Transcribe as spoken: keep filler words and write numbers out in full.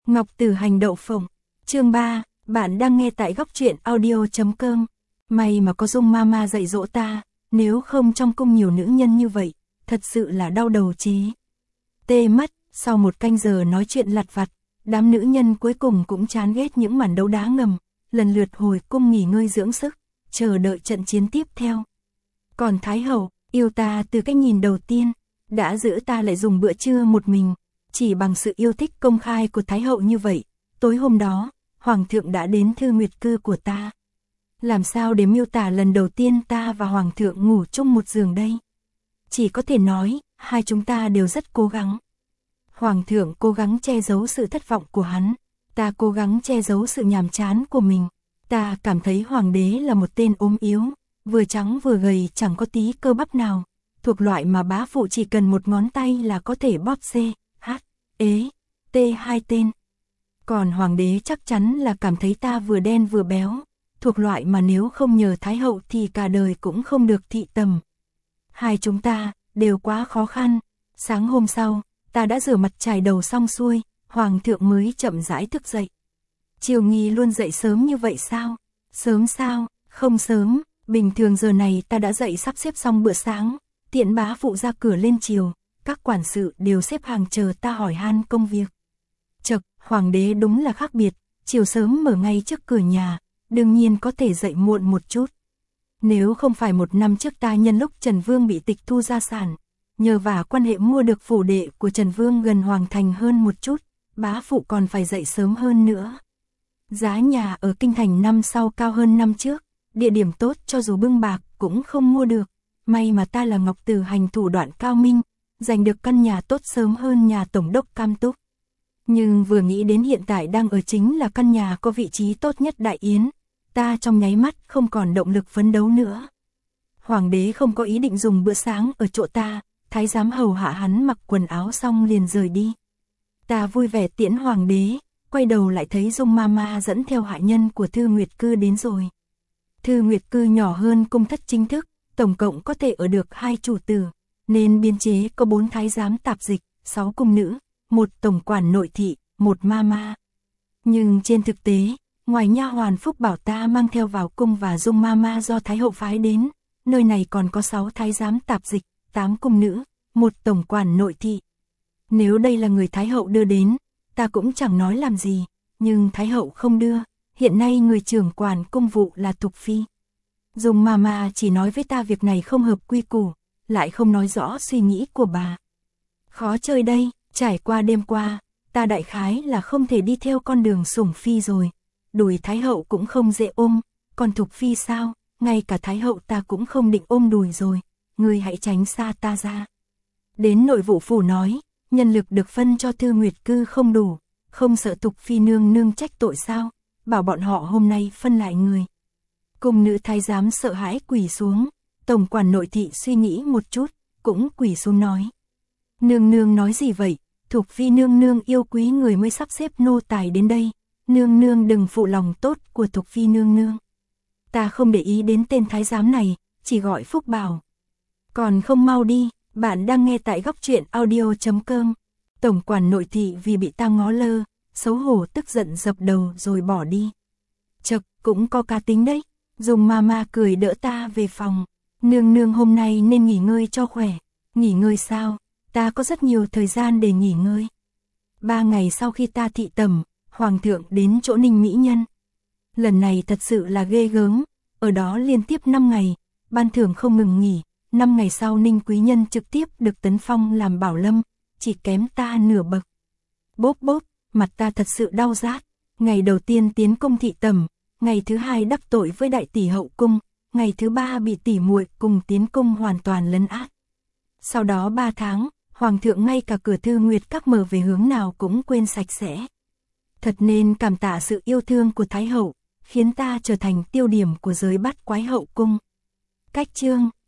Ngọc Tử hành đậu phộng. Chương ba, bạn đang nghe tại góc truyện audio chấm com. May mà có Dung Mama dạy dỗ ta, nếu không trong cung nhiều nữ nhân như vậy, thật sự là đau đầu chí. Tê mất, sau một canh giờ nói chuyện lặt vặt, đám nữ nhân cuối cùng cũng chán ghét những màn đấu đá ngầm, lần lượt hồi cung nghỉ ngơi dưỡng sức, chờ đợi trận chiến tiếp theo. Còn Thái Hậu, yêu ta từ cách nhìn đầu tiên, đã giữ ta lại dùng bữa trưa một mình, chỉ bằng sự yêu thích công khai của Thái Hậu như vậy, tối hôm đó, Hoàng thượng đã đến Thư Nguyệt Cư của ta. Làm sao để miêu tả lần đầu tiên ta và Hoàng thượng ngủ chung một giường đây? Chỉ có thể nói, hai chúng ta đều rất cố gắng. Hoàng thượng cố gắng che giấu sự thất vọng của hắn, ta cố gắng che giấu sự nhàm chán của mình. Ta cảm thấy Hoàng đế là một tên ốm yếu, vừa trắng vừa gầy, chẳng có tí cơ bắp nào, thuộc loại mà bá phụ chỉ cần một ngón tay là có thể bóp C, H, ế, T hai tên. Còn Hoàng đế chắc chắn là cảm thấy ta vừa đen vừa béo, thuộc loại mà nếu không nhờ Thái Hậu thì cả đời cũng không được thị tầm. Hai chúng ta đều quá khó khăn. Sáng hôm sau, ta đã rửa mặt chải đầu xong xuôi, Hoàng thượng mới chậm rãi thức dậy. Triều Nghi luôn dậy sớm như vậy sao? Sớm sao? Không sớm, bình thường giờ này ta đã dậy sắp xếp xong bữa sáng, tiện bá phụ ra cửa lên triều, các quản sự đều xếp hàng chờ ta hỏi han công việc. Chậc, Hoàng đế đúng là khác biệt, chiều sớm mở ngay trước cửa nhà, đương nhiên có thể dậy muộn một chút. Nếu không phải một năm trước ta nhân lúc Trần Vương bị tịch thu gia sản, nhờ vả quan hệ mua được phủ đệ của Trần Vương gần Hoàng thành hơn một chút, bá phụ còn phải dậy sớm hơn nữa. Giá nhà ở kinh thành năm sau cao hơn năm trước, địa điểm tốt cho dù bưng bạc cũng không mua được, may mà ta là Ngọc Tử hành thủ đoạn cao minh, giành được căn nhà tốt sớm hơn nhà tổng đốc Cam Túc. Nhưng vừa nghĩ đến hiện tại đang ở chính là căn nhà có vị trí tốt nhất Đại Yến, ta trong nháy mắt không còn động lực phấn đấu nữa. Hoàng đế không có ý định dùng bữa sáng ở chỗ ta, thái giám hầu hạ hắn mặc quần áo xong liền rời đi. Ta vui vẻ tiễn Hoàng đế, quay đầu lại thấy Dung Mama dẫn theo hạ nhân của Thư Nguyệt Cư đến rồi. Thư Nguyệt Cư nhỏ hơn cung thất chính thức, tổng cộng có thể ở được hai chủ tử, nên biên chế có bốn thái giám tạp dịch, sáu cung nữ, một tổng quản nội thị, một mama. Nhưng trên thực tế, ngoài nha hoàn Phúc bảo ta mang theo vào cung và Dung Mama do Thái Hậu phái đến, nơi này còn có sáu thái giám tạp dịch, tám cung nữ, một tổng quản nội thị. Nếu đây là người Thái Hậu đưa đến, ta cũng chẳng nói làm gì, nhưng Thái Hậu không đưa, hiện nay người trưởng quản công vụ là Thục Phi. Dung Mama chỉ nói với ta việc này không hợp quy củ, lại không nói rõ suy nghĩ của bà. Khó chơi đây, trải qua đêm qua, ta đại khái là không thể đi theo con đường sủng phi rồi. Đùi Thái Hậu cũng không dễ ôm, còn Thục Phi sao, ngay cả Thái Hậu ta cũng không định ôm đùi rồi, ngươi hãy tránh xa ta ra. Đến nội vụ phủ nói, nhân lực được phân cho Thư Nguyệt Cư không đủ, không sợ Thục Phi nương nương trách tội sao, bảo bọn họ hôm nay phân lại người. Cung nữ thái giám sợ hãi quỳ xuống, tổng quản nội thị suy nghĩ một chút, cũng quỳ xuống nói. Nương nương nói gì vậy, Thục Phi nương nương yêu quý người mới sắp xếp nô tài đến đây, nương nương đừng phụ lòng tốt của Thục Phi nương nương. Ta không để ý đến tên thái giám này, chỉ gọi Phúc bảo. Còn không mau đi, bạn đang nghe tại góc truyện audio chấm com. Tổng quản nội thị vì bị ta ngó lơ, xấu hổ tức giận dập đầu rồi bỏ đi. Chậc, cũng có cá tính đấy. Dung Mama cười đỡ ta về phòng. Nương nương hôm nay nên nghỉ ngơi cho khỏe. Nghỉ ngơi sao? Ta có rất nhiều thời gian để nghỉ ngơi. Ba ngày sau khi ta thị tẩm, Hoàng thượng đến chỗ Ninh Mỹ Nhân. Lần này thật sự là ghê gớm, ở đó liên tiếp năm ngày, ban thưởng không ngừng nghỉ, năm ngày sau Ninh Quý Nhân trực tiếp được tấn phong làm bảo lâm, chỉ kém ta nửa bậc. Bốp bốp, mặt ta thật sự đau rát, ngày đầu tiên tiến công thị tẩm, ngày thứ hai đắc tội với đại tỷ hậu cung, ngày thứ ba bị tỷ muội cùng tiến công hoàn toàn lấn át. Sau đó ba tháng, Hoàng thượng ngay cả cửa Thư Nguyệt các mở về hướng nào cũng quên sạch sẽ. Thật nên cảm tạ sự yêu thương của Thái Hậu, khiến ta trở thành tiêu điểm của giới bát quái hậu cung. Cách chương